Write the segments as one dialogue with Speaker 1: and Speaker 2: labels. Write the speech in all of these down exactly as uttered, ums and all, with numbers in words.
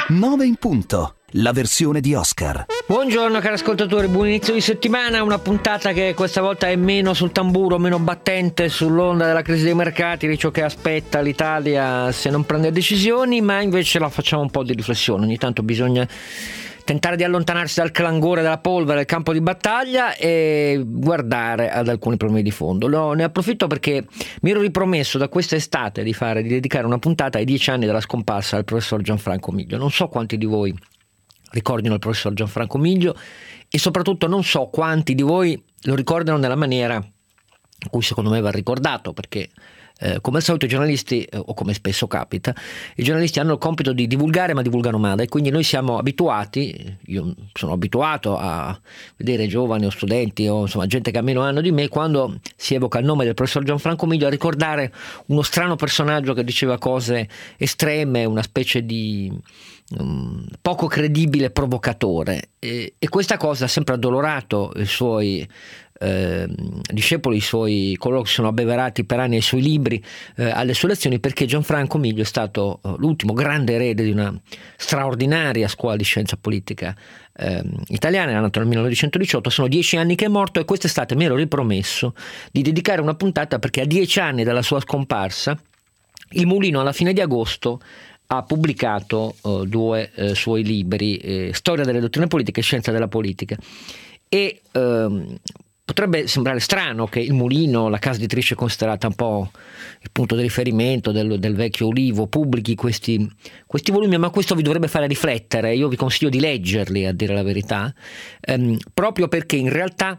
Speaker 1: nove in punto, la versione di Oscar.
Speaker 2: Buongiorno cari ascoltatori, buon inizio di settimana, una puntata che questa volta è meno sul tamburo, meno battente sull'onda della crisi dei mercati, di ciò che aspetta l'Italia se non prende decisioni, ma invece la facciamo un po' di riflessione. Ogni tanto bisogna tentare di allontanarsi dal clangore della polvere del campo di battaglia e guardare ad alcuni problemi di fondo. No, ne approfitto perché mi ero ripromesso da questa estate di fare, di dedicare una puntata ai dieci anni della scomparsa del professor Gianfranco Miglio. Non so quanti di voi ricordino il professor Gianfranco Miglio e soprattutto non so quanti di voi lo ricordano nella maniera in cui secondo me va ricordato, perché Eh, come al solito i giornalisti, eh, o come spesso capita, i giornalisti hanno il compito di divulgare, ma divulgano male, e quindi noi siamo abituati, io sono abituato a vedere giovani o studenti o insomma gente che ha meno anni di me, quando si evoca il nome del professor Gianfranco Miglio, a ricordare uno strano personaggio che diceva cose estreme, una specie di um, poco credibile provocatore, e, e questa cosa ha sempre addolorato i suoi Eh, discepoli, i suoi, coloro che sono abbeverati per anni ai suoi libri, eh, alle sue lezioni, perché Gianfranco Miglio è stato eh, l'ultimo grande erede di una straordinaria scuola di scienza politica eh, italiana. È nato nel millenovecentodiciotto, sono dieci anni che è morto, e quest'estate mi ero ripromesso di dedicare una puntata perché a dieci anni dalla sua scomparsa il Mulino alla fine di agosto ha pubblicato eh, due eh, suoi libri, eh, Storia delle dottrine politiche e Scienza della politica, e ehm, potrebbe sembrare strano che il Mulino, la casa editrice considerata un po' il punto di riferimento del, del vecchio Ulivo, pubblichi questi, questi volumi, ma questo vi dovrebbe fare riflettere. Io vi consiglio di leggerli, a dire la verità, ehm, proprio perché in realtà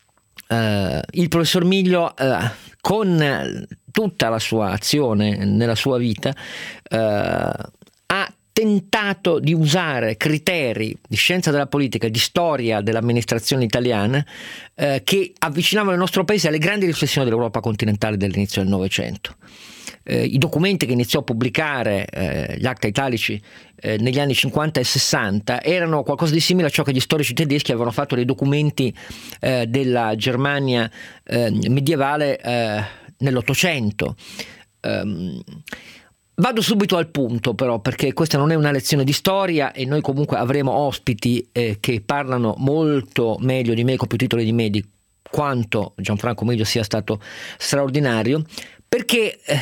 Speaker 2: eh, il professor Miglio, eh, con tutta la sua azione nella sua vita, eh, ha tentato di usare criteri di scienza della politica e di storia dell'amministrazione italiana eh, che avvicinavano il nostro paese alle grandi riflessioni dell'Europa continentale dell'inizio del Novecento. Eh, I documenti che iniziò a pubblicare, eh, gli Acta Italici, eh, negli anni cinquanta e sessanta, erano qualcosa di simile a ciò che gli storici tedeschi avevano fatto dei documenti eh, della Germania eh, medievale eh, nell'Ottocento. Um, Vado subito al punto però, perché questa non è una lezione di storia e noi comunque avremo ospiti eh, che parlano molto meglio di me, con più titoli di me, di quanto Gianfranco Miglio sia stato straordinario, perché eh,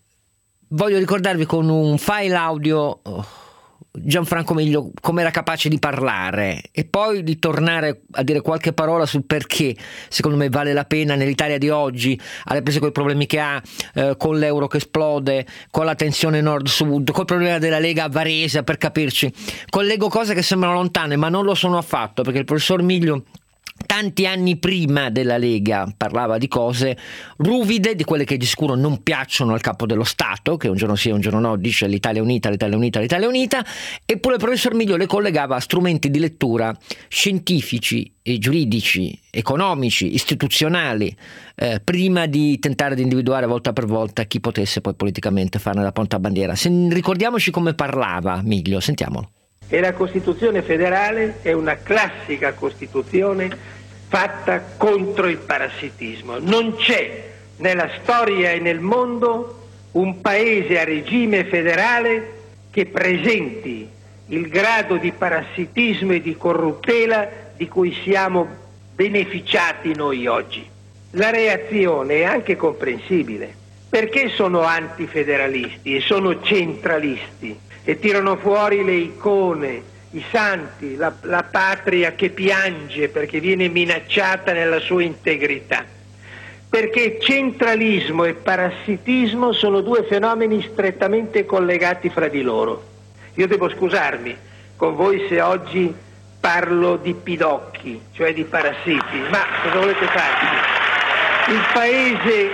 Speaker 2: voglio ricordarvi con un file audio oh, Gianfranco Miglio come era capace di parlare, e poi di tornare a dire qualche parola sul perché secondo me vale la pena nell'Italia di oggi, alle prese con i problemi che ha, eh, con l'euro che esplode, con la tensione nord-sud, col problema della Lega a Varese, per capirci. Collego cose che sembrano lontane ma non lo sono affatto, perché il professor Miglio tanti anni prima della Lega parlava di cose ruvide, di quelle che di sicuro non piacciono al capo dello Stato, che un giorno sì un giorno no dice l'Italia unita, l'Italia unita, l'Italia unita, eppure il professor Miglio le collegava a strumenti di lettura scientifici e giuridici, economici, istituzionali, eh, prima di tentare di individuare volta per volta chi potesse poi politicamente farne la portabandiera. Se, ricordiamoci come parlava Miglio, sentiamolo.
Speaker 3: E la Costituzione federale è una classica Costituzione fatta contro il parassitismo. Non c'è nella storia e nel mondo un paese a regime federale che presenti il grado di parassitismo e di corruttela di cui siamo beneficiati noi oggi. La reazione è anche comprensibile, perché sono antifederalisti e sono centralisti e tirano fuori le icone, i santi, la, la patria che piange perché viene minacciata nella sua integrità. Perché centralismo e parassitismo sono due fenomeni strettamente collegati fra di loro. Io devo scusarmi con voi se oggi parlo di pidocchi, cioè di parassiti, ma cosa volete fare? Il paese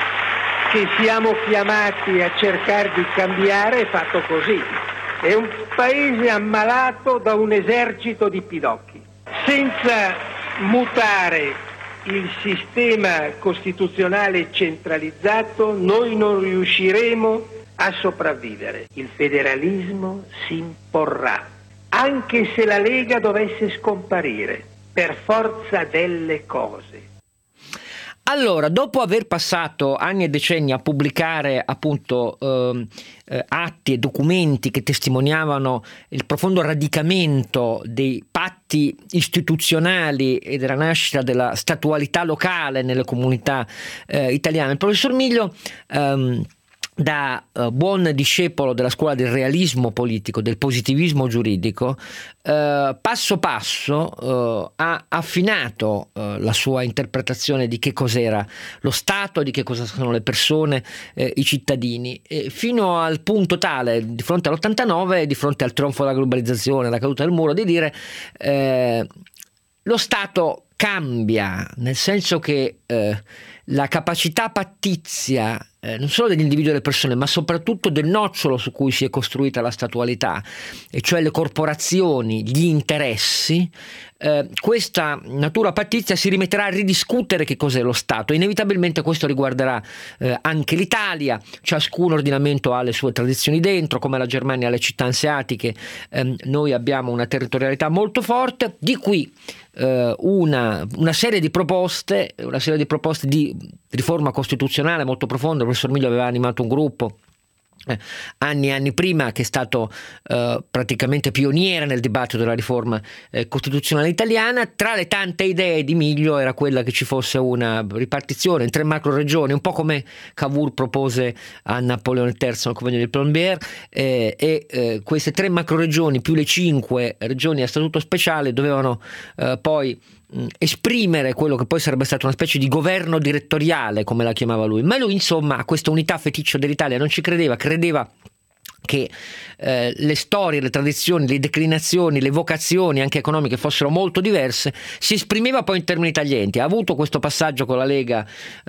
Speaker 3: che siamo chiamati a cercare di cambiare è fatto così. È un paese ammalato da un esercito di pidocchi. Senza mutare il sistema costituzionale centralizzato noi non riusciremo a sopravvivere. Il federalismo si imporrà, anche se la Lega dovesse scomparire, per forza delle cose.
Speaker 2: Allora, dopo aver passato anni e decenni a pubblicare appunto eh, eh, atti e documenti che testimoniavano il profondo radicamento dei patti istituzionali e della nascita della statualità locale nelle comunità eh, italiane, il professor Miglio ehm, da uh, buon discepolo della scuola del realismo politico, del positivismo giuridico, uh, passo passo uh, ha affinato uh, la sua interpretazione di che cos'era lo Stato, di che cosa sono le persone, eh, i cittadini, e fino al punto tale, di fronte all'ottantanove, di fronte al trionfo della globalizzazione, alla caduta del muro, di dire eh, lo Stato cambia, nel senso che eh, la capacità pattizia eh, non solo degli individui e delle persone, ma soprattutto del nocciolo su cui si è costruita la statualità, e cioè le corporazioni, gli interessi, eh, questa natura pattizia si rimetterà a ridiscutere che cos'è lo Stato. Inevitabilmente questo riguarderà eh, anche l'Italia. Ciascun ordinamento ha le sue tradizioni dentro, come la Germania ha le città anseatiche. Eh, noi abbiamo una territorialità molto forte, di qui eh, una, una serie di proposte, una serie di proposte di riforma costituzionale molto profonda. Il professor Miglio aveva animato un gruppo Eh, anni e anni prima, che è stato eh, praticamente pioniere nel dibattito della riforma eh, costituzionale italiana. Tra le tante idee di Miglio era quella che ci fosse una ripartizione in tre macro regioni, un po' come Cavour propose a Napoleone terzo nel convegno di Plombières, eh, e eh, queste tre macro regioni più le cinque regioni a statuto speciale dovevano eh, poi esprimere quello che poi sarebbe stato una specie di governo direttoriale, come la chiamava lui. Ma lui, insomma, a questa unità feticcio dell'Italia non ci credeva, credeva che eh, le storie, le tradizioni, le declinazioni, le vocazioni anche economiche fossero molto diverse. Si esprimeva poi in termini taglienti. Ha avuto questo passaggio con la Lega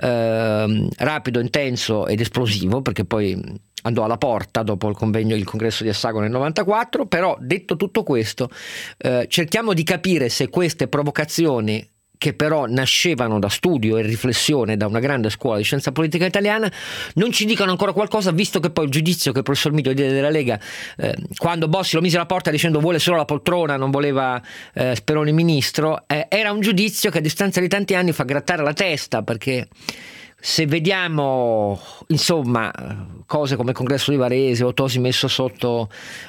Speaker 2: eh, rapido, intenso ed esplosivo, perché poi andò alla porta dopo il convegno, il congresso di Assago nel novantaquattro. Però, detto tutto questo, eh, cerchiamo di capire se queste provocazioni, che però nascevano da studio e riflessione da una grande scuola di scienza politica italiana, non ci dicono ancora qualcosa, visto che poi il giudizio che il professor Miglio diede della Lega, eh, quando Bossi lo mise alla porta dicendo vuole solo la poltrona, non voleva eh, Speroni ministro, eh, era un giudizio che a distanza di tanti anni fa grattare la testa, perché se vediamo, insomma, cose come il congresso di Varese o Tosi messo sotto,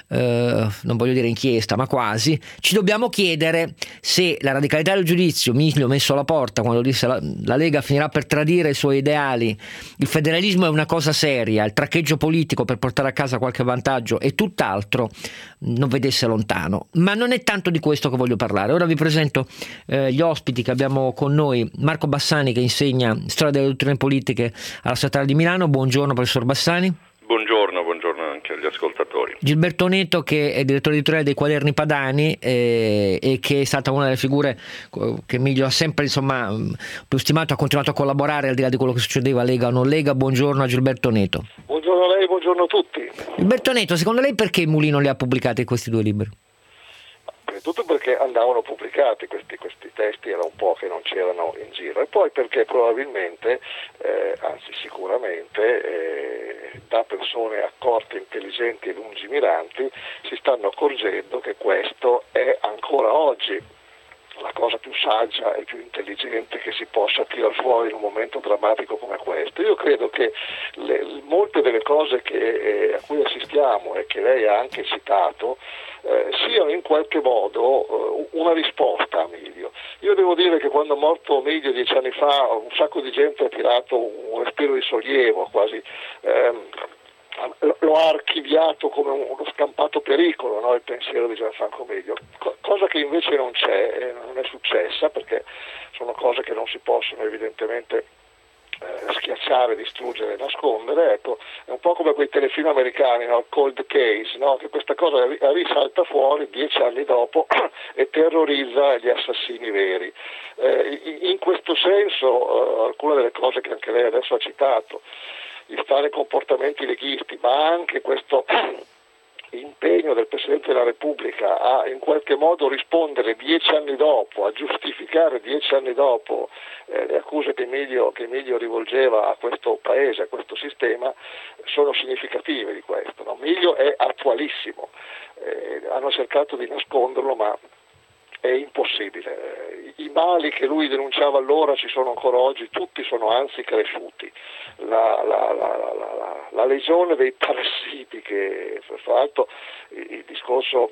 Speaker 2: eh, non voglio dire inchiesta, ma quasi, ci dobbiamo chiedere se la radicalità del giudizio, Miglio messo alla porta quando disse la, la Lega finirà per tradire i suoi ideali, il federalismo è una cosa seria, il traccheggio politico per portare a casa qualche vantaggio è tutt'altro, non vedesse lontano. Ma non è tanto di questo che voglio parlare. Ora vi presento eh, gli ospiti che abbiamo con noi. Marco Bassani, che insegna storia delle dottrine politiche alla Statale di Milano. Buongiorno professor Bassani.
Speaker 4: Buongiorno, buongiorno anche agli ascoltatori.
Speaker 2: Gilberto Neto, che è direttore editoriale dei Quaderni Padani eh, e che è stata una delle figure che Miglio ha sempre, insomma, più stimato, ha continuato a collaborare al di là di quello che succedeva Lega o non Lega. Buongiorno a Gilberto Neto.
Speaker 5: Buongiorno a lei, buongiorno a tutti.
Speaker 2: Gilberto Neto, secondo lei perché Mulino li ha pubblicati questi due libri?
Speaker 5: Prima di tutto perché andavano pubblicati questi, questi testi, era un po' che non c'erano in giro, e poi perché probabilmente, eh, anzi sicuramente, eh, da persone accorte, intelligenti e lungimiranti si stanno accorgendo che questo è ancora oggi la cosa più saggia e più intelligente che si possa tirar fuori in un momento drammatico come questo. Io credo che le, molte delle cose che, eh, a cui assistiamo e che lei ha anche citato eh, siano in qualche modo eh, una risposta a Miglio. Io devo dire che quando è morto Miglio dieci anni fa un sacco di gente ha tirato un, un respiro di sollievo, quasi ehm, lo ha archiviato come uno scampato pericolo, no? Il pensiero di Gianfranco Miglio, Co- cosa che invece non c'è e non è successa, perché sono cose che non si possono evidentemente eh, schiacciare, distruggere, nascondere. Ecco, è un po' come quei telefilm americani, no? Cold Case, no? Che questa cosa risalta fuori dieci anni dopo e terrorizza gli assassini veri. Eh, in questo senso eh, alcune delle cose che anche lei adesso ha citato, gli strani comportamenti leghisti, ma anche questo impegno del Presidente della Repubblica a in qualche modo rispondere dieci anni dopo, a giustificare dieci anni dopo eh, le accuse che Emilio, che Emilio rivolgeva a questo paese, a questo sistema, sono significative di questo. No? Emilio è attualissimo, eh, hanno cercato di nasconderlo, ma è impossibile. I mali che lui denunciava allora ci sono ancora oggi, tutti sono anzi cresciuti. La, la, la, la, la, la legione dei parassiti, che fra l'altro il, il discorso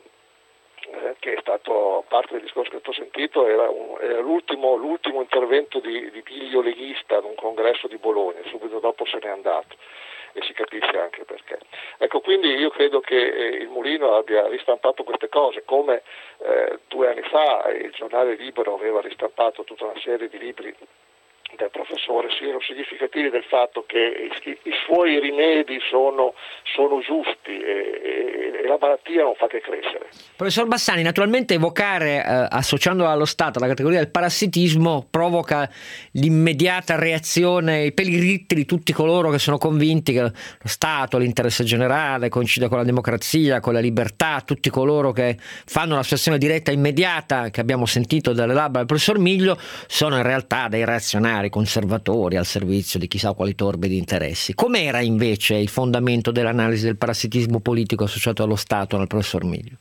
Speaker 5: eh, che è stato parte del discorso che ho sentito era, un, era l'ultimo, l'ultimo intervento di, di Piglio leghista ad un congresso di Bologna, subito dopo se n'è andato e si capisce anche perché. Ecco, quindi io credo che eh, il Mulino abbia ristampato queste cose, come eh, due anni fa il giornale Libero aveva ristampato tutta una serie di libri del professore, siano significativi del fatto che i, i suoi rimedi sono, sono giusti e, e, e la malattia non fa che crescere.
Speaker 2: Professor Bassani, naturalmente evocare, eh, associandolo allo Stato, la categoria del parassitismo, provoca l'immediata reazione, i peli ritti di tutti coloro che sono convinti che lo Stato, l'interesse generale, coincida con la democrazia, con la libertà, tutti coloro che fanno l'associazione diretta immediata, che abbiamo sentito dalle labbra del professor Miglio, sono in realtà dei reazionari conservatori al servizio di chissà quali torbidi interessi. Com'era invece il fondamento dell'analisi del parassitismo politico associato allo Stato nel professor Miglio?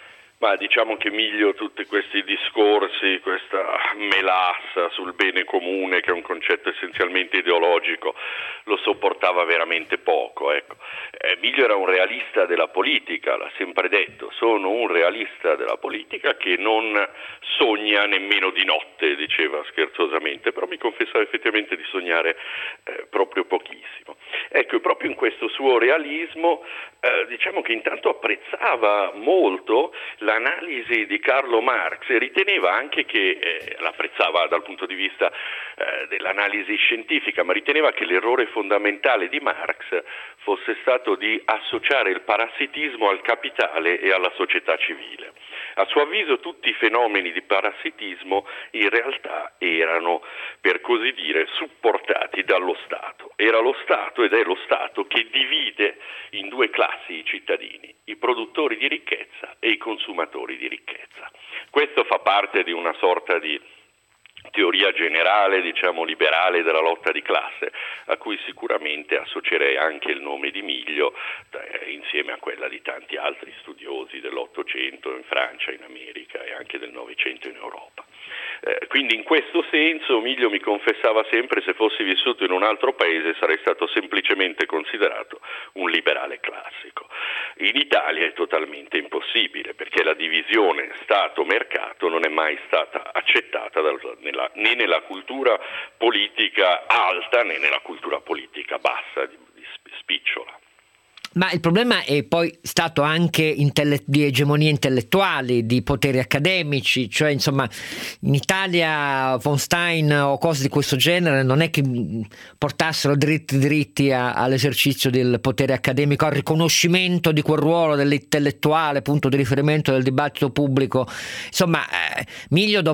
Speaker 4: Ma diciamo che Miglio tutti questi discorsi, questa melassa sul bene comune, che è un concetto essenzialmente ideologico, lo sopportava veramente poco. Ecco. Eh, Miglio era un realista della politica, l'ha sempre detto, sono un realista della politica che non sogna nemmeno di notte, diceva scherzosamente, però mi confessava effettivamente di sognare eh, proprio pochissimo. Ecco, proprio in questo suo realismo, eh, diciamo che intanto apprezzava molto l'analisi di Carlo Marx e riteneva anche che, eh, l'apprezzava dal punto di vista eh, dell'analisi scientifica, ma riteneva che l'errore fondamentale di Marx fosse stato di associare il parassitismo al capitale e alla società civile. A suo avviso tutti i fenomeni di parassitismo in realtà erano, per così dire, supportati dallo Stato. Era lo Stato ed è lo Stato che divide in due classi i cittadini, i produttori di ricchezza e i consumatori di ricchezza. Questo fa parte di una sorta di teoria generale, diciamo liberale, della lotta di classe, a cui sicuramente associerei anche il nome di Miglio, eh, insieme a quella di tanti altri studiosi dell'Ottocento in Francia, in America e anche del Novecento in Europa. Eh, quindi in questo senso Miglio mi confessava sempre: se fossi vissuto in un altro paese sarei stato semplicemente considerato un liberale classico. In Italia è totalmente impossibile, perché la divisione Stato-mercato non è mai stata accettata dal, nella, né nella cultura politica alta né nella cultura politica bassa, di, di spicciola.
Speaker 2: Ma il problema è poi stato anche intelle- di egemonie intellettuali, di poteri accademici, cioè insomma in Italia von Stein o cose di questo genere non è che portassero dritti dritti a, all'esercizio del potere accademico, al riconoscimento di quel ruolo dell'intellettuale, punto di riferimento del dibattito pubblico. Insomma, eh, Miglio,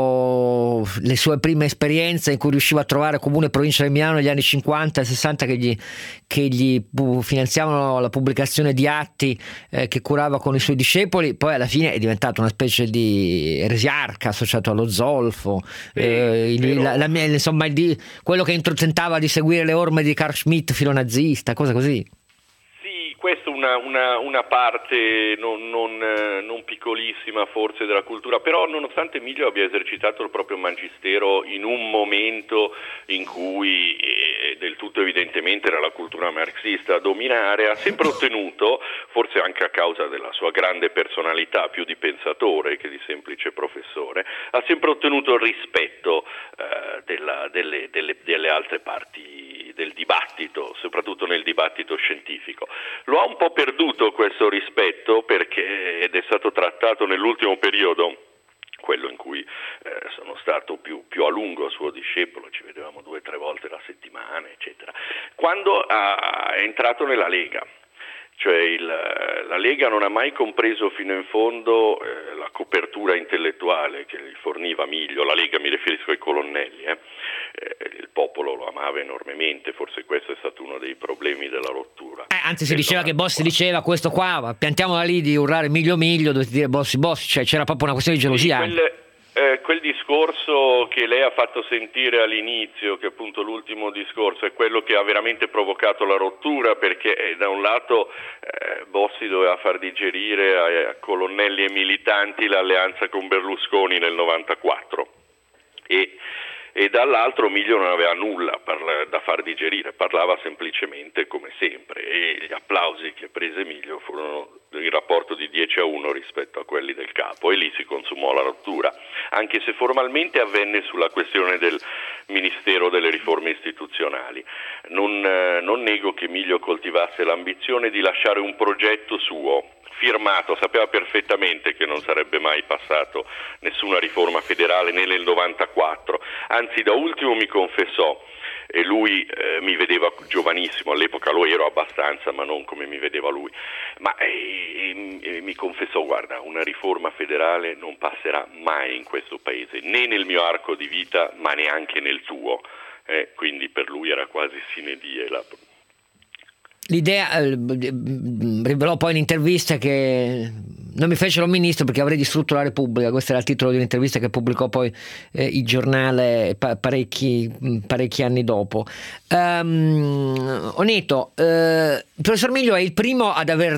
Speaker 2: dopo le sue prime esperienze in cui riusciva a trovare Comune e Provincia di Milano negli anni cinquanta e sessanta che gli, che gli finanziavano la pubblicazione di atti eh, che curava con i suoi discepoli, poi alla fine è diventato una specie di eresiarca associato allo zolfo, eh, il, la, la, insomma di, quello che tentava di seguire le orme di Carl Schmitt filonazista, cosa così.
Speaker 4: Questa è una, una, una parte non, non, non piccolissima forse della cultura, però nonostante Miglio abbia esercitato il proprio magistero in un momento in cui eh, del tutto evidentemente era la cultura marxista a dominare, ha sempre ottenuto, forse anche a causa della sua grande personalità più di pensatore che di semplice professore, ha sempre ottenuto il rispetto eh, della, delle, delle, delle altre parti del dibattito, soprattutto nel dibattito scientifico. Lo ha un po' perduto questo rispetto, perché ed è stato trattato nell'ultimo periodo, quello in cui eh, sono stato più, più a lungo suo discepolo, ci vedevamo due o tre volte la settimana, eccetera, quando ha, è entrato nella Lega. Cioè il, la Lega non ha mai compreso fino in fondo eh, la copertura intellettuale che gli forniva Miglio. La Lega, mi riferisco ai colonnelli, eh. Eh, il popolo lo amava enormemente, forse questo è stato uno dei problemi della rottura.
Speaker 2: Eh, anzi si diceva che Bossi diceva questo qua, piantiamola lì di urlare Miglio Miglio, dovete dire Bossi Bossi, cioè c'era proprio una questione di gelosia.
Speaker 4: Sì, quelle... Eh, quel discorso che lei ha fatto sentire all'inizio, che appunto l'ultimo discorso, è quello che ha veramente provocato la rottura, perché eh, da un lato eh, Bossi doveva far digerire a, a colonnelli e militanti l'alleanza con Berlusconi nel novantaquattro e e dall'altro Miglio non aveva nulla parla- da far digerire, parlava semplicemente come sempre, e gli applausi che prese Miglio furono in rapporto di dieci a uno rispetto a quelli del capo, e lì si consumò la rottura, anche se formalmente avvenne sulla questione del Ministero delle riforme istituzionali. Non, eh, non nego che Miglio coltivasse l'ambizione di lasciare un progetto suo firmato, sapeva perfettamente che non sarebbe mai passato nessuna riforma federale né nel novantaquattro, anzi da ultimo mi confessò, e lui eh, mi vedeva giovanissimo, all'epoca lo ero abbastanza, ma non come mi vedeva lui, ma eh, eh, mi confessò: guarda, una riforma federale non passerà mai in questo paese, né nel mio arco di vita, ma neanche nel tuo, eh, quindi per lui era quasi sine die la...
Speaker 2: L'idea, eh, rivelò poi in intervista che non mi fecero ministro perché avrei distrutto la Repubblica. Questo era il titolo di un'intervista che pubblicò poi eh, il giornale pa- parecchi, parecchi anni dopo. Um, Oneto, eh, il professor Miglio è il primo ad aver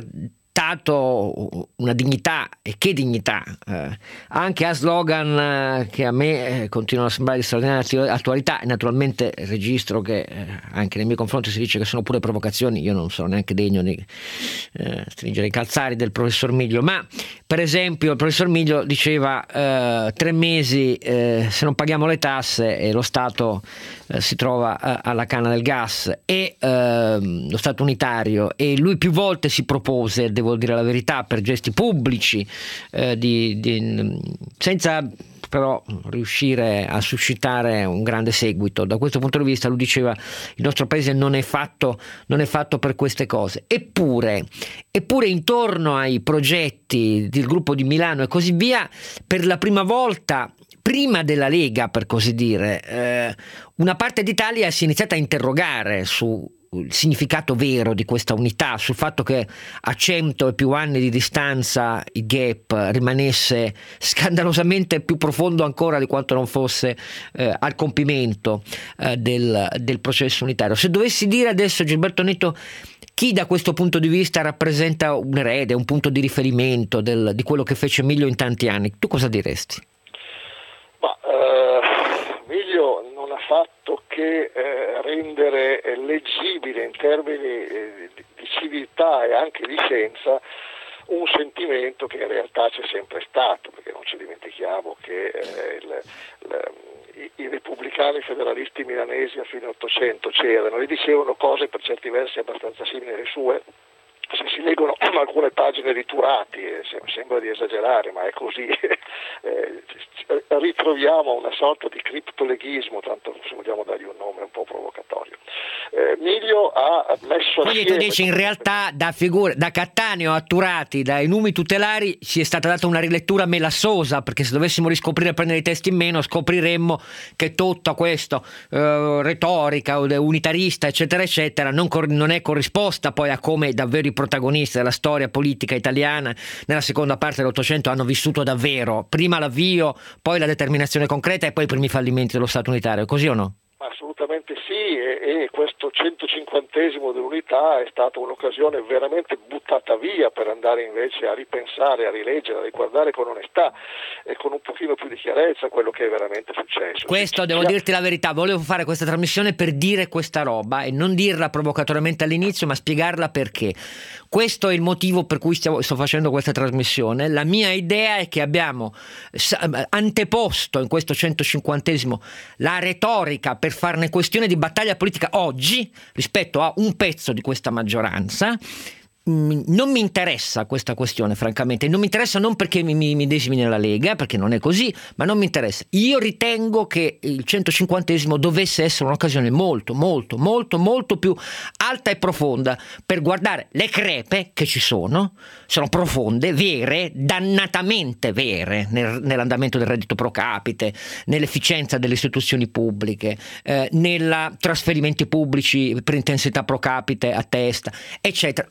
Speaker 2: dato una dignità, e che dignità, eh, anche a slogan eh, che a me eh, continuano a sembrare di straordinaria attualità, e naturalmente registro che eh, anche nei miei confronti si dice che sono pure provocazioni. Io non sono neanche degno di eh, stringere i calzari del professor Miglio, ma per esempio il professor Miglio diceva eh, tre mesi eh, se non paghiamo le tasse e lo Stato eh, si trova eh, alla canna del gas, e eh, lo Stato unitario, e lui più volte si propose, devo dire la verità, per gesti pubblici, eh, di, di, senza però riuscire a suscitare un grande seguito. Da questo punto di vista, lui diceva, il nostro paese non è fatto, non è fatto per queste cose. Eppure, eppure intorno ai progetti del gruppo di Milano e così via, per la prima volta, prima della Lega per così dire, eh, una parte d'Italia si è iniziata a interrogare su il significato vero di questa unità, sul fatto che a cento e più anni di distanza il gap rimanesse scandalosamente più profondo ancora di quanto non fosse eh, al compimento eh, del, del processo unitario. Se dovessi dire adesso, Gilberto Oneto, chi da questo punto di vista rappresenta un erede, un punto di riferimento del, di quello che fece Miglio in tanti anni, tu cosa diresti?
Speaker 5: Ma eh, Miglio non ha fatto che eh, rendere eh, leggibile in termini eh, di civiltà e anche di scienza un sentimento che in realtà c'è sempre stato, perché non ci dimentichiamo che eh, il, il, i, i repubblicani federalisti milanesi a fine Ottocento c'erano e dicevano cose per certi versi abbastanza simili alle sue. Se si leggono alcune pagine di Turati, eh, sembra di esagerare, ma è così, eh, ritroviamo una sorta di criptoleghismo, tanto se vogliamo dargli un nome un po' provocatorio. Eh, Miglio ha messo
Speaker 2: Quindi
Speaker 5: assieme...
Speaker 2: tu dici in realtà da, figure, da Cattaneo a Turati, dai numi tutelari, ci è stata data una rilettura melassosa, perché se dovessimo riscoprire e prendere i testi in meno scopriremmo che tutta questa eh, retorica unitarista eccetera eccetera non, cor- non è corrisposta poi a come davvero i protagonisti della storia politica italiana nella seconda parte dell'Ottocento hanno vissuto davvero, prima l'avvio, poi la determinazione concreta e poi i primi fallimenti dello Stato unitario, così o no?
Speaker 5: Assolutamente sì, e, e questo centocinquantesimo dell'unità è stata un'occasione veramente buttata via per andare invece a ripensare, a rileggere, a riguardare con onestà e con un pochino più di chiarezza quello che è veramente successo.
Speaker 2: Questo
Speaker 5: sì,
Speaker 2: devo
Speaker 5: sì.
Speaker 2: dirti la verità, volevo fare questa trasmissione per dire questa roba e non dirla provocatoriamente all'inizio, ma spiegarla perché. Questo è il motivo per cui stiamo, sto facendo questa trasmissione. La mia idea è che abbiamo anteposto in questo centocinquantesimo la retorica per farne questione di battaglia politica oggi rispetto a un pezzo di questa maggioranza. Non mi interessa questa questione, francamente, non mi interessa non perché mi, mi, mi desimi nella Lega, perché non è così, ma non mi interessa. Io ritengo che il centocinquantesimo dovesse essere un'occasione molto, molto, molto, molto più alta e profonda per guardare le crepe che ci sono, sono profonde, vere, dannatamente vere nel, nell'andamento del reddito pro capite, nell'efficienza delle istituzioni pubbliche, eh, nei trasferimenti pubblici per intensità pro capite a testa, eccetera. E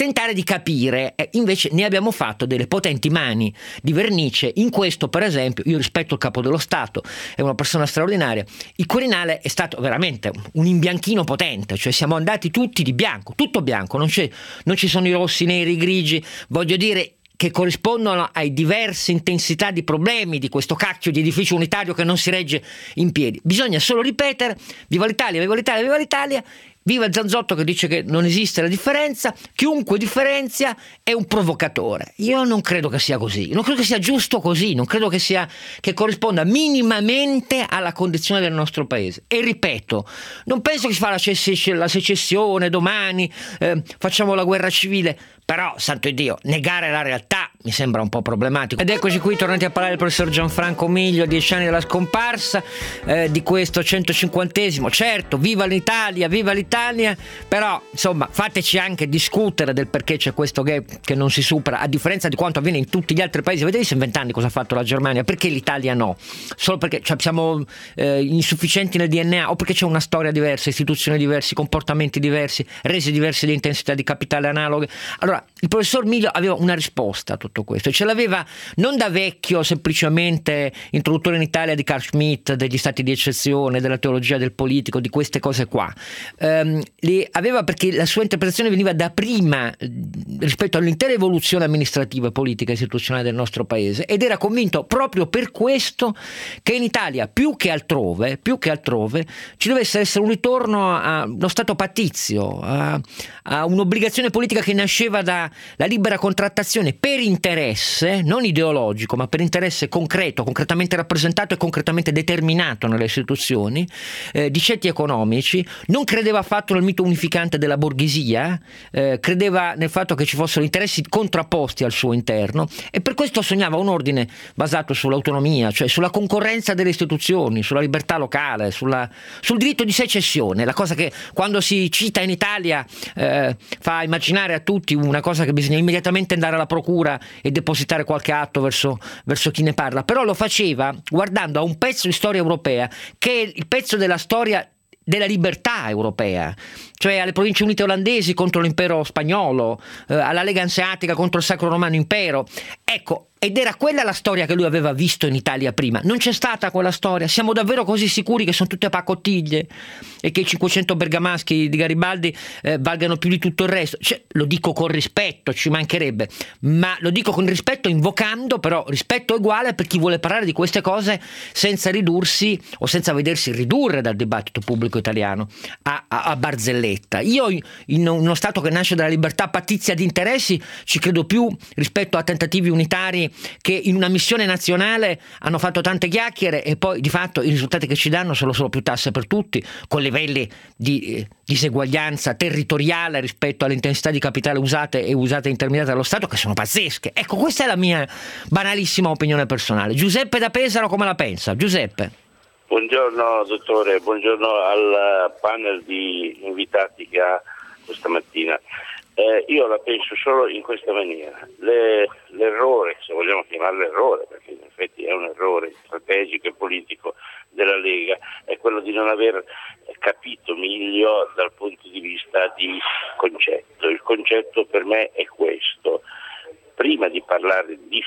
Speaker 2: tentare di capire. Eh, invece ne abbiamo fatto delle potenti mani di vernice. In questo, per esempio, io rispetto il Capo dello Stato, è una persona straordinaria. Il Quirinale è stato veramente un imbianchino potente, cioè siamo andati tutti di bianco, tutto bianco, non, c'è, non ci sono i rossi, i neri, i grigi, voglio dire, che corrispondono ai diverse intensità di problemi di questo cacchio di edificio unitario che non si regge in piedi. Bisogna solo ripetere: viva l'Italia, viva l'Italia, viva l'Italia. Viva Zanzotto che dice che non esiste la differenza, chiunque differenzia è un provocatore. Io non credo che sia così, non credo che sia giusto così, non credo che sia che corrisponda minimamente alla condizione del nostro paese. E ripeto, non penso che si fa la, cess- la secessione domani, eh, facciamo la guerra civile, però, santo Dio, negare la realtà mi sembra un po' problematico. Ed eccoci qui tornati a parlare del professor Gianfranco Miglio, a dieci anni dalla scomparsa, eh, di questo centocinquantesimo. Certo, viva l'Italia, viva l'Italia, però insomma fateci anche discutere del perché c'è questo gap che non si supera, a differenza di quanto avviene in tutti gli altri paesi. Avete visto in vent'anni cosa ha fatto la Germania? Perché l'Italia no? Solo perché cioè, siamo eh, insufficienti nel D N A, o perché c'è una storia diversa, istituzioni diverse, comportamenti diversi, resi diversi di intensità di capitale analoghe? Allora, il professor Miglio aveva una risposta a tutto questo, ce l'aveva non da vecchio semplicemente introduttore in Italia di Carl Schmitt, degli stati di eccezione, della teologia del politico, di queste cose qua, ehm, li aveva perché la sua interpretazione veniva da prima rispetto all'intera evoluzione amministrativa, politica e istituzionale del nostro paese, ed era convinto proprio per questo che in Italia più che altrove, più che altrove ci dovesse essere un ritorno a uno stato pattizio, a, a un'obbligazione politica che nasceva da la libera contrattazione per interesse, non ideologico, ma per interesse concreto, concretamente rappresentato e concretamente determinato nelle istituzioni, eh, di ceti economici. Non credeva affatto nel mito unificante della borghesia, eh, credeva nel fatto che ci fossero interessi contrapposti al suo interno, e per questo sognava un ordine basato sull'autonomia, cioè sulla concorrenza delle istituzioni, sulla libertà locale, sulla, sul diritto di secessione, la cosa che quando si cita in Italia eh, fa immaginare a tutti una cosa che bisogna immediatamente andare alla procura e depositare qualche atto verso, verso chi ne parla. Però lo faceva guardando a un pezzo di storia europea che è il pezzo della storia della libertà europea, cioè alle province unite olandesi contro l'impero spagnolo, eh, alla Lega Anseatica contro il Sacro Romano Impero. Ecco, ed era quella la storia che lui aveva visto in Italia prima. Non c'è stata quella storia. Siamo davvero così sicuri che sono tutte pacottiglie e che i cinquecento bergamaschi di Garibaldi eh, valgano più di tutto il resto? Cioè, lo dico con rispetto, ci mancherebbe, ma lo dico con rispetto invocando però rispetto uguale per chi vuole parlare di queste cose senza ridursi o senza vedersi ridurre dal dibattito pubblico italiano a, a, a barzelletta. Io in uno Stato che nasce dalla libertà pattizia di interessi ci credo più rispetto a tentativi unitari che in una missione nazionale hanno fatto tante chiacchiere e poi di fatto i risultati che ci danno sono solo più tasse per tutti, con livelli di eh, diseguaglianza territoriale rispetto alle intensità di capitale usate e usate intermediate dallo Stato, che sono pazzesche. Ecco, questa è la mia banalissima opinione personale. Giuseppe da Pesaro come la pensa? Giuseppe.
Speaker 6: Buongiorno dottore, buongiorno al panel di invitati che ha questa mattina. Eh, io la penso solo in questa maniera. Le, l'errore, se vogliamo chiamarlo errore, perché in effetti è un errore strategico e politico della Lega, è quello di non aver capito Miglio dal punto di vista di concetto. Il concetto per me è questo: prima di parlare di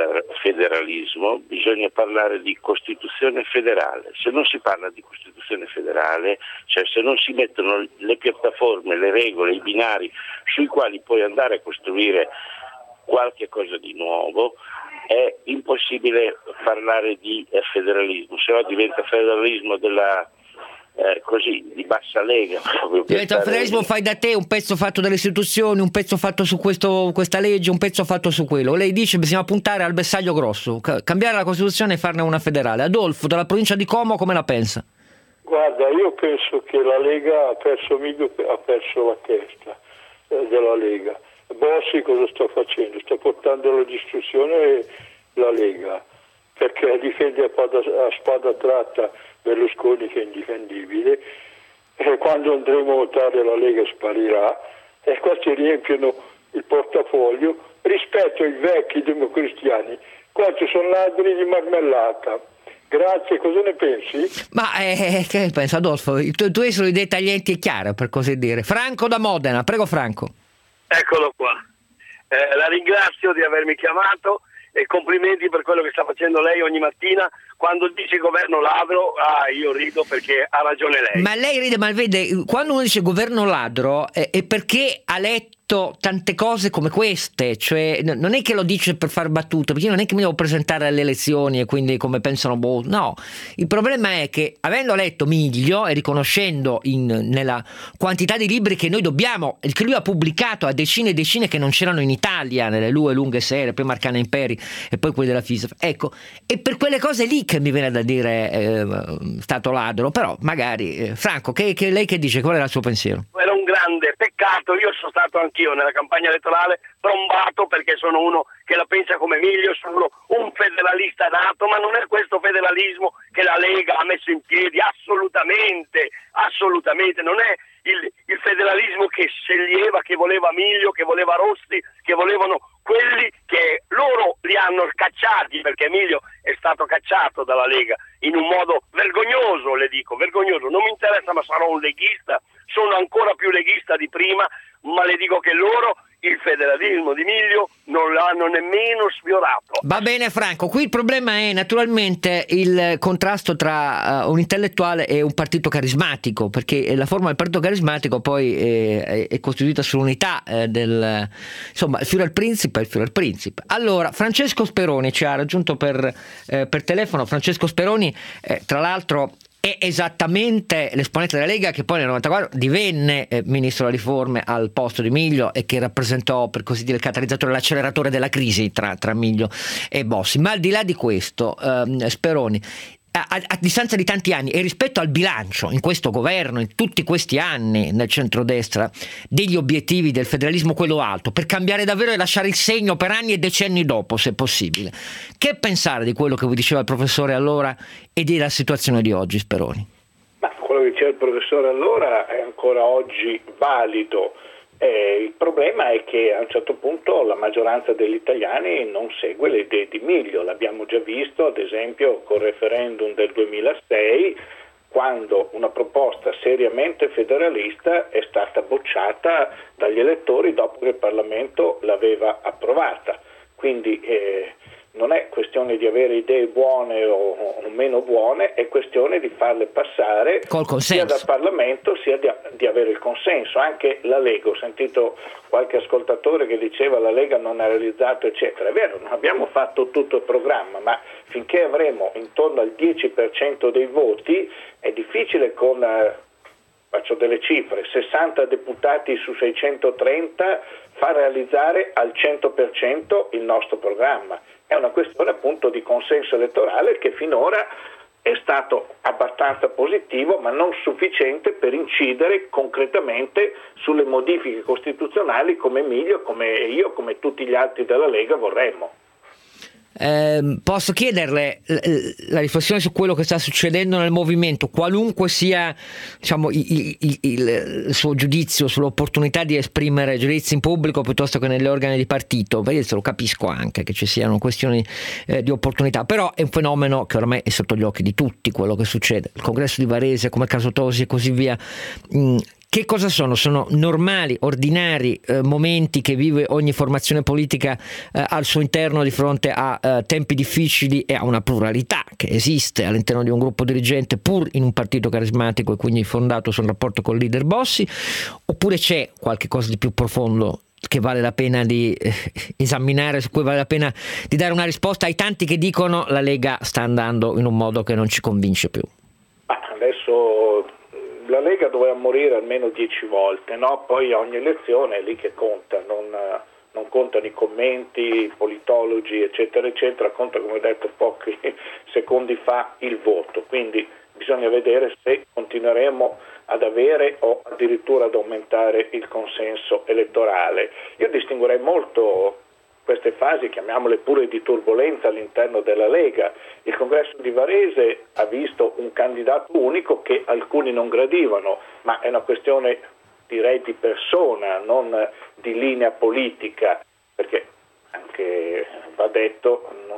Speaker 6: federalismo bisogna parlare di Costituzione federale. Se non si parla di Costituzione federale, cioè se non si mettono le piattaforme, le regole, i binari sui quali puoi andare a costruire qualche cosa di nuovo, è impossibile parlare di federalismo, se no diventa federalismo della Eh, così di bassa lega.
Speaker 2: Diventa un federalismo fai da te, un pezzo fatto dalle istituzioni, un pezzo fatto su questo, questa legge, un pezzo fatto su quello. Lei dice bisogna puntare al bersaglio grosso, cambiare la Costituzione e farne una federale. Adolfo dalla provincia di Como come la pensa?
Speaker 7: Guarda, io penso che la Lega ha perso Miglio, ha perso la testa eh, della Lega. Bossi cosa sta facendo? Sta portando alla distruzione la Lega, perché difende a spada, a spada tratta Berlusconi, che è indifendibile, e quando andremo a votare la Lega sparirà, e questi riempiono il portafoglio rispetto ai vecchi democristiani, quanti sono ladri di marmellata. Grazie, cosa ne pensi?
Speaker 2: Ma eh, che penso Adolfo? Tu, tu hai solo idee taglienti e chiare, per così dire. Franco da Modena, prego Franco.
Speaker 8: Eccolo qua. Eh, la ringrazio di avermi chiamato e complimenti per quello che sta facendo lei ogni mattina. Quando dice governo ladro, ah, io rido perché ha ragione lei.
Speaker 2: Ma lei ride, ma vede, quando uno dice governo ladro è, è perché ha letto tante cose come queste, cioè non è che lo dice per far battute, perché io non è che mi devo presentare alle elezioni e quindi come pensano, boh, no, il problema è che avendo letto Miglio e riconoscendo in, nella quantità di libri che noi dobbiamo, che lui ha pubblicato a decine e decine che non c'erano in Italia, nelle lue lunghe serie, prima Arcana Imperi e poi quelli della FISA, ecco, e per quelle cose lì che mi viene da dire eh, stato ladro, però magari eh, Franco, che, che lei che dice, qual era il suo pensiero?
Speaker 8: Era un grande peccato, io sono stato anch'io nella campagna elettorale trombato perché sono uno che la pensa come Miglio, sono un federalista nato, ma non è questo federalismo che la Lega ha messo in piedi, assolutamente, assolutamente, non è il, il federalismo che sceglieva, che voleva Miglio, che voleva Rossi, che volevano quelli che loro li hanno cacciati, perché Miglio è stato cacciato dalla Lega in un modo vergognoso, le dico, vergognoso, non mi interessa, ma sarò un leghista, sono ancora più leghista di prima, ma le dico che loro il federalismo di Miglio non l'hanno nemmeno sfiorato.
Speaker 2: Va bene Franco, qui il problema è naturalmente il contrasto tra uh, un intellettuale e un partito carismatico, perché la forma del partito carismatico poi è, è costituita sull'unità eh, del, insomma, il Führer Principe e il Führer Principe. Allora, Francesco Speroni ci ha raggiunto per, eh, per telefono. Francesco Speroni, eh, tra l'altro, è esattamente l'esponente della Lega che poi nel novantaquattro divenne eh, ministro delle riforme al posto di Miglio e che rappresentò, per così dire, il catalizzatore, l'acceleratore della crisi tra, tra Miglio e Bossi. Ma al di là di questo, ehm, Speroni, a, a, a distanza di tanti anni e rispetto al bilancio in questo governo, in tutti questi anni nel centrodestra, degli obiettivi del federalismo quello alto, per cambiare davvero e lasciare il segno per anni e decenni dopo, se possibile, che pensare di quello che vi diceva il professore allora e della situazione di oggi, Speroni?
Speaker 7: Ma quello che diceva il professore allora è ancora oggi valido. Eh, il problema è che a un certo punto la maggioranza degli italiani non segue le idee di Miglio, l'abbiamo già visto ad esempio col referendum del duemilasei, quando una proposta seriamente federalista è stata bocciata dagli elettori dopo che il Parlamento l'aveva approvata. Quindi eh, non è questione di avere idee buone o, o meno buone, è questione di farle passare sia dal Parlamento sia di, di avere il consenso. Anche la Lega, ho sentito qualche ascoltatore che diceva la Lega non ha realizzato eccetera, è vero, non abbiamo fatto tutto il programma, ma finché avremo intorno al dieci per cento dei voti è difficile con, eh, faccio delle cifre, sessanta deputati su seicentotrenta far realizzare al cento per cento il nostro programma. È una questione appunto di consenso elettorale che finora è stato abbastanza positivo, ma non sufficiente per incidere concretamente sulle modifiche costituzionali come Miglio, come io, come tutti gli altri della Lega vorremmo.
Speaker 2: Eh, posso chiederle la riflessione su quello che sta succedendo nel movimento, qualunque sia, diciamo, il, il, il, il suo giudizio sull'opportunità di esprimere giudizi in pubblico piuttosto che nelle organi di partito, perché se lo capisco anche che ci siano questioni eh, di opportunità, però è un fenomeno che ormai è sotto gli occhi di tutti quello che succede, il congresso di Varese come il caso Tosi e così via. mm. Che cosa sono? Sono normali, ordinari eh, momenti che vive ogni formazione politica eh, al suo interno di fronte a eh, tempi difficili e a una pluralità che esiste all'interno di un gruppo dirigente pur in un partito carismatico e quindi fondato sul rapporto col leader Bossi, oppure c'è qualche cosa di più profondo che vale la pena di eh, esaminare, su cui vale la pena di dare una risposta ai tanti che dicono la Lega sta andando in un modo che non ci convince più?
Speaker 7: Ah, adesso la Lega doveva morire almeno dieci volte, no? Poi ogni elezione è lì che conta, non, non contano i commenti, i politologi eccetera eccetera, conta, come ho detto pochi secondi fa, il voto, quindi bisogna vedere se continueremo ad avere o addirittura ad aumentare il consenso elettorale. Io distinguerei molto queste fasi, chiamiamole pure di turbolenza all'interno della Lega. Il congresso di Varese ha visto un candidato unico che alcuni non gradivano, ma è una questione, direi, di persona, non di linea politica, perché anche va detto, non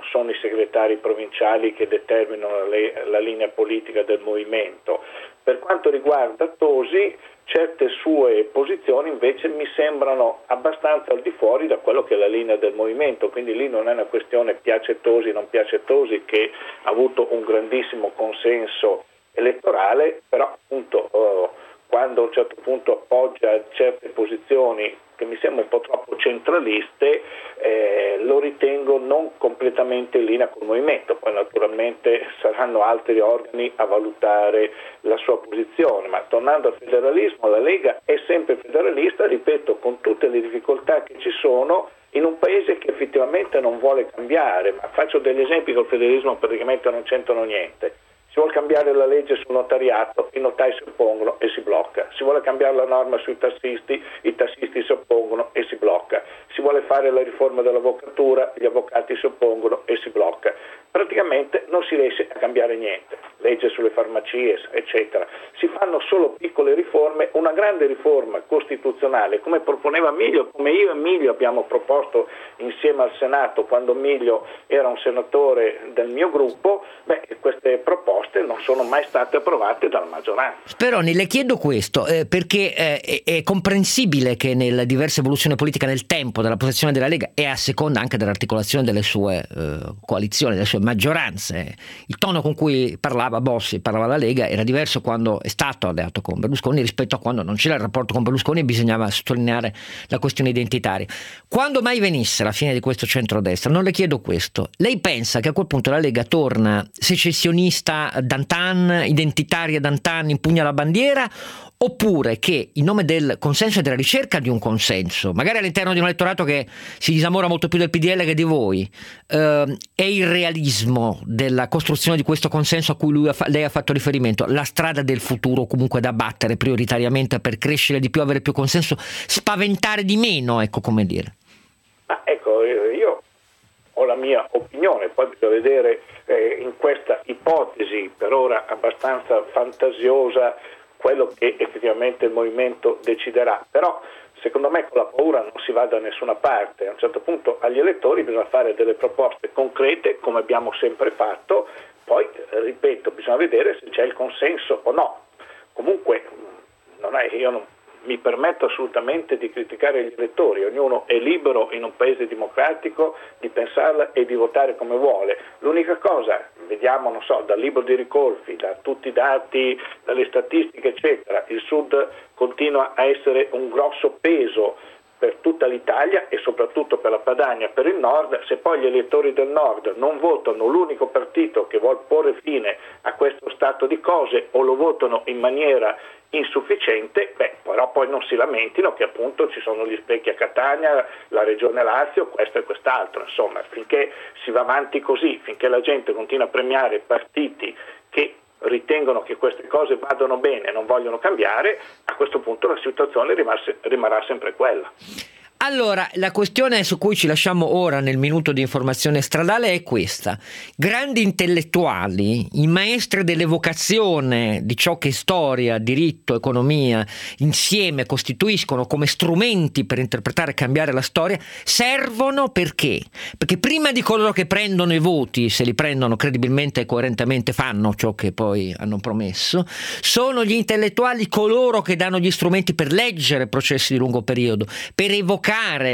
Speaker 9: sono i segretari provinciali che determinano le, la linea politica del movimento. Per quanto riguarda Tosi, certe sue posizioni invece mi sembrano abbastanza al di fuori da quello che è la linea del movimento, quindi lì non è una questione piace Tosi, non piace Tosi, che ha avuto un grandissimo consenso elettorale, però appunto eh, quando a un certo punto appoggia certe posizioni che mi sembrano un po' troppo centraliste, eh, lo ritengo non completamente in linea col movimento. Poi naturalmente saranno altri organi a valutare la sua posizione, ma tornando al federalismo, la Lega è sempre federalista, ripeto, con tutte le difficoltà che ci sono in un paese che effettivamente non vuole cambiare. Ma faccio degli esempi: col federalismo praticamente non c'entrano niente. Si vuole cambiare la legge sul notariato, i notai si oppongono e si blocca. Si vuole cambiare la norma sui tassisti, i tassisti si oppongono e si blocca. Si vuole fare la riforma dell'avvocatura, gli avvocati si oppongono e si blocca. Praticamente non si riesce a cambiare niente. Legge sulle farmacie, eccetera. Si fanno solo piccole riforme. Una grande riforma costituzionale, come proponeva Miglio, come io e Miglio abbiamo proposto insieme al Senato quando Miglio era un senatore del mio gruppo, beh, queste proposte non sono mai state approvate dalla maggioranza.
Speaker 2: Speroni, le chiedo questo eh, perché eh, è, è comprensibile che nella diversa evoluzione politica nel tempo della posizione della Lega e a seconda anche dell'articolazione delle sue eh, coalizioni, delle sue maggioranze, il tono con cui parlava Bossi, parlava la Lega, era diverso quando è stato alleato con Berlusconi rispetto a quando non c'era il rapporto con Berlusconi e bisognava sottolineare la questione identitaria. Quando mai venisse la fine di questo centrodestra, non le chiedo questo, lei pensa che a quel punto la Lega torna secessionista d'antan, identitaria d'antan, impugna la bandiera, oppure che in nome del consenso e della ricerca di un consenso, magari all'interno di un elettorato che si disamora molto più del P D L che di voi, eh, è il realismo della costruzione di questo consenso a cui lui ha, lei ha fatto riferimento, la strada del futuro comunque da battere prioritariamente per crescere di più, avere più consenso, spaventare di meno, ecco, come dire.
Speaker 9: Ma ecco, io ho la mia opinione, poi bisogna vedere eh, in questa ipotesi per ora abbastanza fantasiosa quello che effettivamente il movimento deciderà, però secondo me con la paura non si va da nessuna parte. A un certo punto agli elettori bisogna fare delle proposte concrete come abbiamo sempre fatto, poi ripeto bisogna vedere se c'è il consenso o no. Comunque non è, io non mi permetto assolutamente di criticare gli elettori, ognuno è libero in un paese democratico di pensarla e di votare come vuole. L'unica cosa, vediamo, non so, dal libro di Ricolfi, da tutti i dati, dalle statistiche eccetera, il Sud continua a essere un grosso peso per tutta l'Italia e soprattutto per la Padania, per il Nord. Se poi gli elettori del Nord non votano l'unico partito che vuol porre fine a questo stato di cose o lo votano in maniera insufficiente, beh, però poi non si lamentino che appunto ci sono gli specchi a Catania, la regione Lazio, questo e quest'altro. Insomma, finché si va avanti così, finché la gente continua a premiare partiti che ritengono che queste cose vadano bene e non vogliono cambiare, a questo punto la situazione rimarse, rimarrà sempre quella.
Speaker 2: Allora, la questione su cui ci lasciamo ora nel minuto di informazione stradale è questa. Grandi intellettuali, i maestri dell'evocazione di ciò che storia, diritto, economia insieme costituiscono come strumenti per interpretare e cambiare la storia, servono perché? Perché prima di coloro che prendono i voti, se li prendono credibilmente e coerentemente fanno ciò che poi hanno promesso, sono gli intellettuali coloro che danno gli strumenti per leggere processi di lungo periodo, per evocare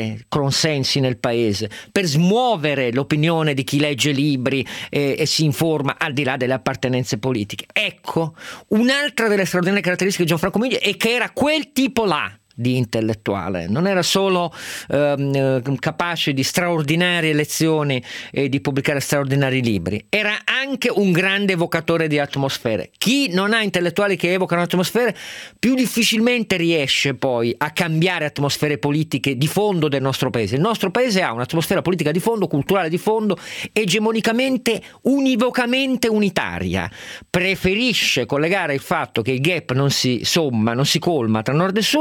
Speaker 2: consensi nel paese, per smuovere l'opinione di chi legge libri e, e si informa al di là delle appartenenze politiche. Ecco, un'altra delle straordinarie caratteristiche di Gianfranco Miglio è che era quel tipo là di intellettuale, non era solo ehm, capace di straordinarie lezioni e di pubblicare straordinari libri, era anche un grande evocatore di atmosfere. Chi non ha intellettuali che evocano atmosfere più difficilmente riesce poi a cambiare atmosfere politiche di fondo del nostro paese. Il nostro paese ha un'atmosfera politica di fondo, culturale di fondo, egemonicamente, univocamente unitaria. Preferisce collegare il fatto che il gap non si somma, non si colma tra nord e sud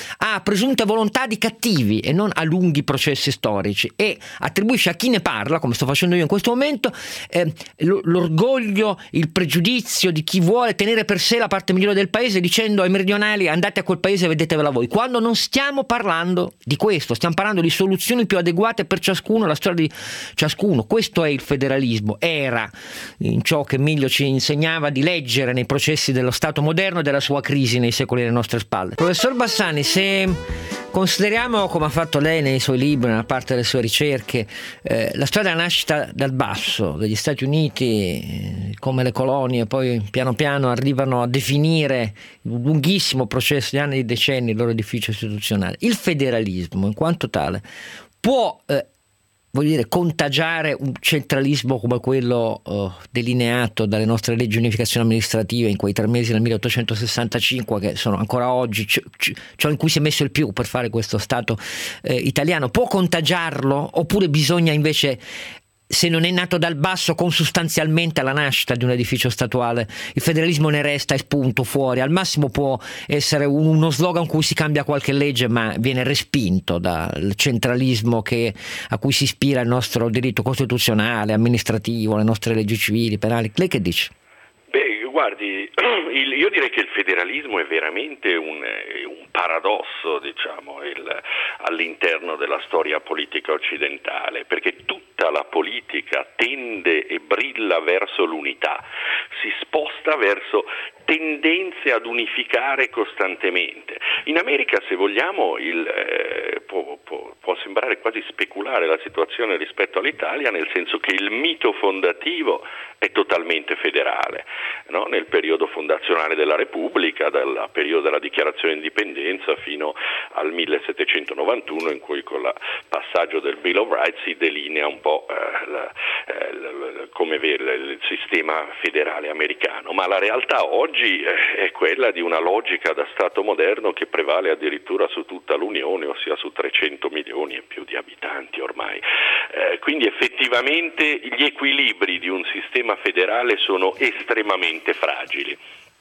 Speaker 2: a presunte volontà di cattivi e non a lunghi processi storici, e attribuisce a chi ne parla, come sto facendo io in questo momento, eh, l'orgoglio, il pregiudizio di chi vuole tenere per sé la parte migliore del paese, dicendo ai meridionali andate a quel paese e vedetevela voi, quando non stiamo parlando di questo, stiamo parlando di soluzioni più adeguate per ciascuno, la storia di ciascuno. Questo è il federalismo, era in ciò che Miglio ci insegnava di leggere nei processi dello Stato moderno e della sua crisi nei secoli alle nostre spalle. Professor Bassani, se consideriamo, come ha fatto lei nei suoi libri, nella parte delle sue ricerche, eh, la storia della nascita dal basso degli Stati Uniti, eh, come le colonie poi piano piano arrivano a definire un lunghissimo processo di anni e di decenni il loro edificio istituzionale, il federalismo in quanto tale può eh, voglio dire, contagiare un centralismo come quello uh, delineato dalle nostre leggi di unificazione amministrativa in quei tre mesi del milleottocentosessantacinque, che sono ancora oggi c- c- ciò in cui si è messo il più per fare questo Stato eh, italiano? Può contagiarlo, oppure bisogna invece, se non è nato dal basso consustanzialmente alla nascita di un edificio statuale, il federalismo ne resta espunto fuori? Al massimo può essere un, uno slogan con cui si cambia qualche legge, ma viene respinto dal centralismo che, a cui si ispira il nostro diritto costituzionale, amministrativo, le nostre leggi civili, penali. Lei che dice?
Speaker 4: Beh, guardi, il, io direi che il federalismo è veramente un, un paradosso, diciamo, il, all'interno della storia politica occidentale, perché tutta la politica tende e brilla verso l'unità, si sposta verso tendenze ad unificare costantemente. In America, se vogliamo, il, eh, può, può, può sembrare quasi speculare la situazione rispetto all'Italia, nel senso che il mito fondativo è totalmente federale, no? Nel periodo fondazionale della Repubblica, dal periodo della dichiarazione di indipendenza fino al millesettecentonovantuno, in cui con il passaggio del Bill of Rights si delinea un po' eh, la, eh, la, come vero il sistema federale americano, ma la realtà oggi è quella di una logica da Stato moderno che prevale addirittura su tutta l'Unione, ossia su trecento milioni e più di abitanti ormai. Eh, quindi effettivamente gli equilibri di un sistema federale sono estremamente fragili.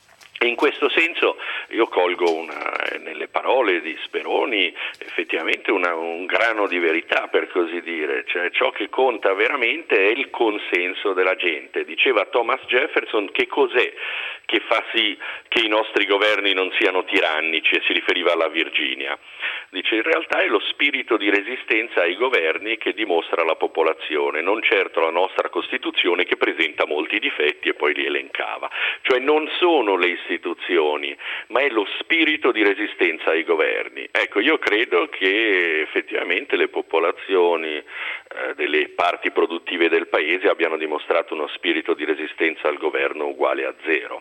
Speaker 4: E in questo senso io colgo una, nelle parole di Speroni effettivamente una, un grano di verità, per così dire, cioè ciò che conta veramente è il consenso della gente. Diceva Thomas Jefferson: che cos'è che fa sì che i nostri governi non siano tirannici, e si riferiva alla Virginia. Dice: in realtà è lo spirito di resistenza ai governi che dimostra la popolazione, non certo la nostra Costituzione che presenta molti difetti, e poi li elencava. Cioè non sono le istituzioni, ma è lo spirito di resistenza ai governi. Ecco, io credo che effettivamente le popolazioni eh, delle parti produttive del paese abbiano dimostrato uno spirito di resistenza al governo uguale a zero.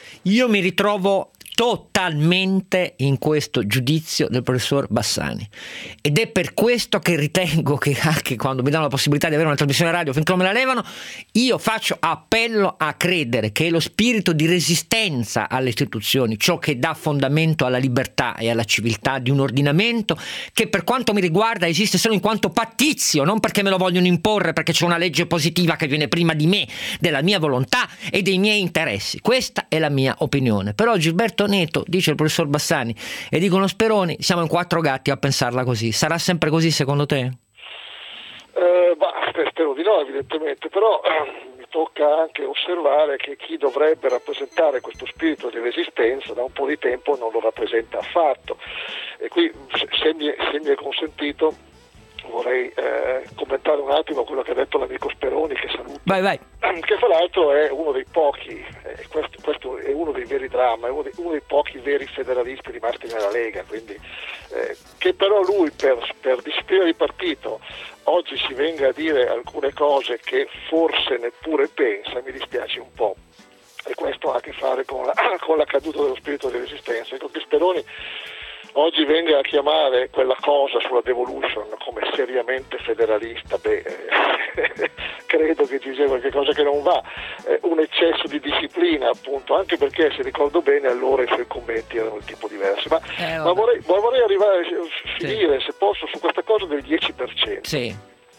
Speaker 2: Io mi ritrovo totalmente in questo giudizio del professor Bassani, ed è per questo che ritengo che anche quando mi danno la possibilità di avere una trasmissione radio, finché non me la levano, io faccio appello a credere che è lo spirito di resistenza alle istituzioni ciò che dà fondamento alla libertà e alla civiltà di un ordinamento che, per quanto mi riguarda, esiste solo in quanto pattizio, non perché me lo vogliono imporre, perché c'è una legge positiva che viene prima di me, della mia volontà e dei miei interessi. Questa è la mia opinione. Però Gilberto Neto, dice il professor Bassani, e dicono Speroni, siamo in quattro gatti a pensarla così. Sarà sempre così secondo te?
Speaker 5: Eh, bah, spero di no, evidentemente, però eh, mi tocca anche osservare che chi dovrebbe rappresentare questo spirito di resistenza da un po' di tempo non lo rappresenta affatto. E qui, se, se, mi, se mi è consentito, vorrei eh, commentare un attimo quello che ha detto l'amico Speroni, che saluto.
Speaker 2: Vai, vai.
Speaker 5: Che fra l'altro è uno dei pochi, eh, questo, questo è uno dei veri drammi, è uno dei, uno dei pochi veri federalisti rimasti nella Lega, quindi eh, che però lui per, per disciplina di partito oggi si venga a dire alcune cose che forse neppure pensa, mi dispiace un po', e questo ha a che fare con la, con la caduta dello spirito di resistenza. Ecco che Speroni oggi venga a chiamare quella cosa sulla devolution come seriamente federalista, beh, eh, credo che ci sia qualche cosa che non va, eh, un eccesso di disciplina, appunto, anche perché, se ricordo bene, allora i suoi commenti erano di tipo diverso. Ma,
Speaker 2: eh,
Speaker 5: ma vorrei, vorrei arrivare a finire, sì, se posso, su questa cosa del dieci per cento.
Speaker 2: Sì.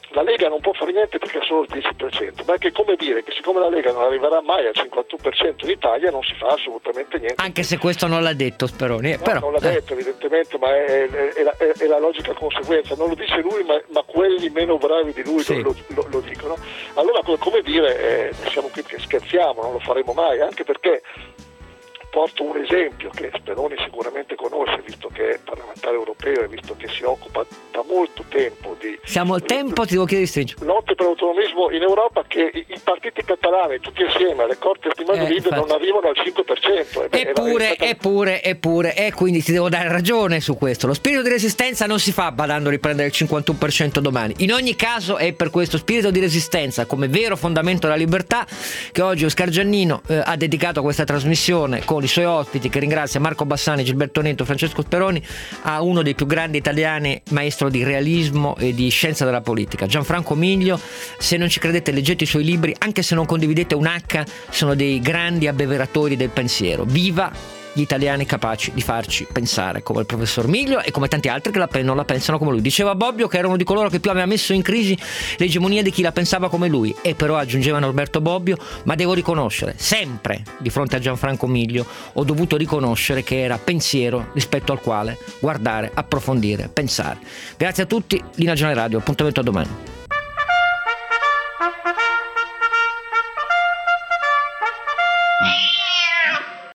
Speaker 5: la Lega non può fare niente perché è solo il dieci per cento, ma è che come dire che siccome la Lega non arriverà mai al cinquantuno per cento in Italia non si fa assolutamente niente.
Speaker 2: Anche se questo non l'ha detto Speroni,
Speaker 5: no,
Speaker 2: però,
Speaker 5: non l'ha
Speaker 2: eh.
Speaker 5: detto evidentemente, ma è, è, è, la, è, è la logica conseguenza, non lo dice lui ma, ma quelli meno bravi di lui sì. lo, lo, lo dicono. Allora come dire, eh, siamo qui che scherziamo, non lo faremo mai, anche perché porto un esempio che Speroni sicuramente conosce, visto che è parlamentare europeo e visto che si occupa da molto tempo di...
Speaker 2: Siamo al tempo, ti devo chiedere di stringere.
Speaker 5: Lotte per l'autonomismo in Europa, che i, i partiti catalani tutti insieme alle corte di Madrid eh, non arrivano al cinque per cento. E beh,
Speaker 2: eppure, stata... eppure, eppure, e quindi ti devo dare ragione su questo. Lo spirito di resistenza non si fa badando a riprendere il cinquantuno per cento domani. In ogni caso è per questo spirito di resistenza come vero fondamento della libertà che oggi Oscar Giannino eh, ha dedicato a questa trasmissione con i suoi ospiti, che ringrazia Marco Bassani, Gilberto Neto, Francesco Speroni, a uno dei più grandi italiani, maestro di realismo e di scienza della politica, Gianfranco Miglio. Se non ci credete, leggete i suoi libri, anche se non condividete un H, sono dei grandi abbeveratori del pensiero. Viva gli italiani capaci di farci pensare, come il professor Miglio e come tanti altri che la, non la pensano come lui. Diceva Bobbio che era uno di coloro che più aveva messo in crisi l'egemonia di chi la pensava come lui, e però, aggiungeva Norberto Bobbio, ma devo riconoscere, sempre di fronte a Gianfranco Miglio ho dovuto riconoscere che era pensiero rispetto al quale guardare, approfondire, pensare. Grazie a tutti, Linea Generale Radio, appuntamento a domani.